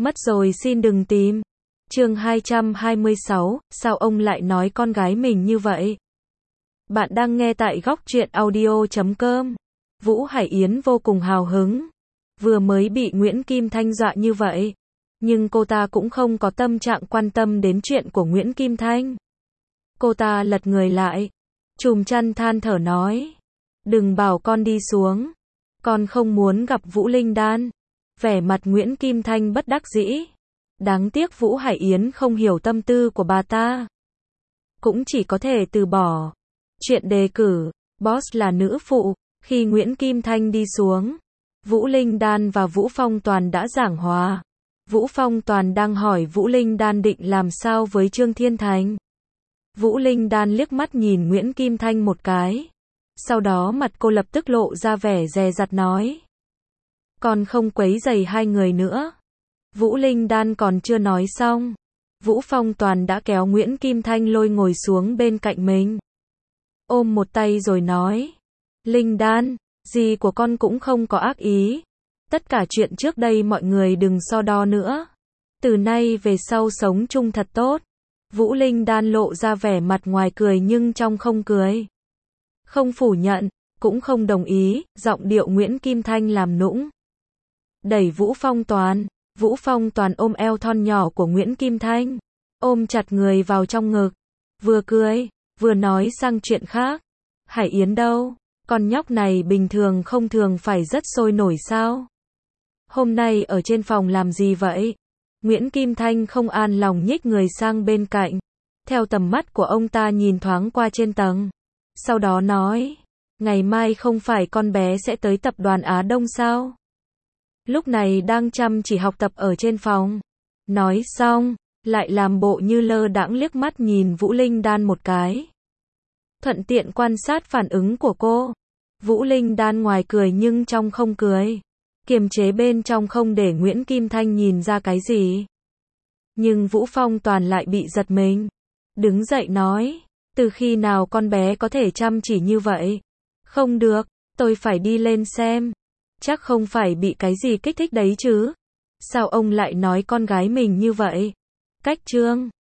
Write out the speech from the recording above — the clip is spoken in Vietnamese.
Mất rồi xin đừng tìm. Chương 226, sao ông lại nói con gái mình như vậy? Bạn đang nghe tại góc truyện audio.com. Vũ Hải Yến vô cùng hào hứng. Vừa mới bị Nguyễn Kim Thanh dọa như vậy. Nhưng cô ta cũng không có tâm trạng quan tâm đến chuyện của Nguyễn Kim Thanh. Cô ta lật người lại. Chùm chăn than thở nói. Đừng bảo con đi xuống. Con không muốn gặp Vũ Linh Đan. Vẻ mặt Nguyễn Kim Thanh bất đắc dĩ. Đáng tiếc Vũ Hải Yến không hiểu tâm tư của bà ta. Cũng chỉ có thể từ bỏ. Chuyện đề cử, boss là nữ phụ. Khi Nguyễn Kim Thanh đi xuống, Vũ Linh Đan và Vũ Phong Toàn đã giảng hòa. Vũ Phong Toàn đang hỏi Vũ Linh Đan định làm sao với Trương Thiên Thành. Vũ Linh Đan liếc mắt nhìn Nguyễn Kim Thanh một cái. Sau đó mặt cô lập tức lộ ra vẻ dè dặt nói. Còn không quấy rầy hai người nữa. Vũ Linh Đan còn chưa nói xong. Vũ Phong Toàn đã kéo Nguyễn Kim Thanh lôi ngồi xuống bên cạnh mình. Ôm một tay rồi nói. Linh Đan, dì của con cũng không có ác ý. Tất cả chuyện trước đây mọi người đừng so đo nữa. Từ nay về sau sống chung thật tốt. Vũ Linh Đan lộ ra vẻ mặt ngoài cười nhưng trong không cười. Không phủ nhận, cũng không đồng ý, giọng điệu Nguyễn Kim Thanh làm nũng. Đẩy Vũ Phong Toàn. Vũ Phong Toàn ôm eo thon nhỏ của Nguyễn Kim Thanh. Ôm chặt người vào trong ngực. Vừa cười, vừa nói sang chuyện khác. Hải Yến đâu? Con nhóc này bình thường không thường phải rất sôi nổi sao? Hôm nay ở trên phòng làm gì vậy? Nguyễn Kim Thanh không an lòng nhích người sang bên cạnh. Theo tầm mắt của ông ta nhìn thoáng qua trên tầng. Sau đó nói. Ngày mai không phải con bé sẽ tới tập đoàn Á Đông sao? Lúc này đang chăm chỉ học tập ở trên phòng. Nói xong, lại làm bộ như lơ đãng liếc mắt nhìn Vũ Linh Đan một cái. Thuận tiện quan sát phản ứng của cô. Vũ Linh Đan ngoài cười nhưng trong không cười. Kiềm chế bên trong không để Nguyễn Kim Thanh nhìn ra cái gì. Nhưng Vũ Phong Toàn lại bị giật mình. Đứng dậy nói. Từ khi nào con bé có thể chăm chỉ như vậy? Không được, tôi phải đi lên xem. Chắc không phải bị cái gì kích thích đấy chứ. Sao ông lại nói con gái mình như vậy? Cách chương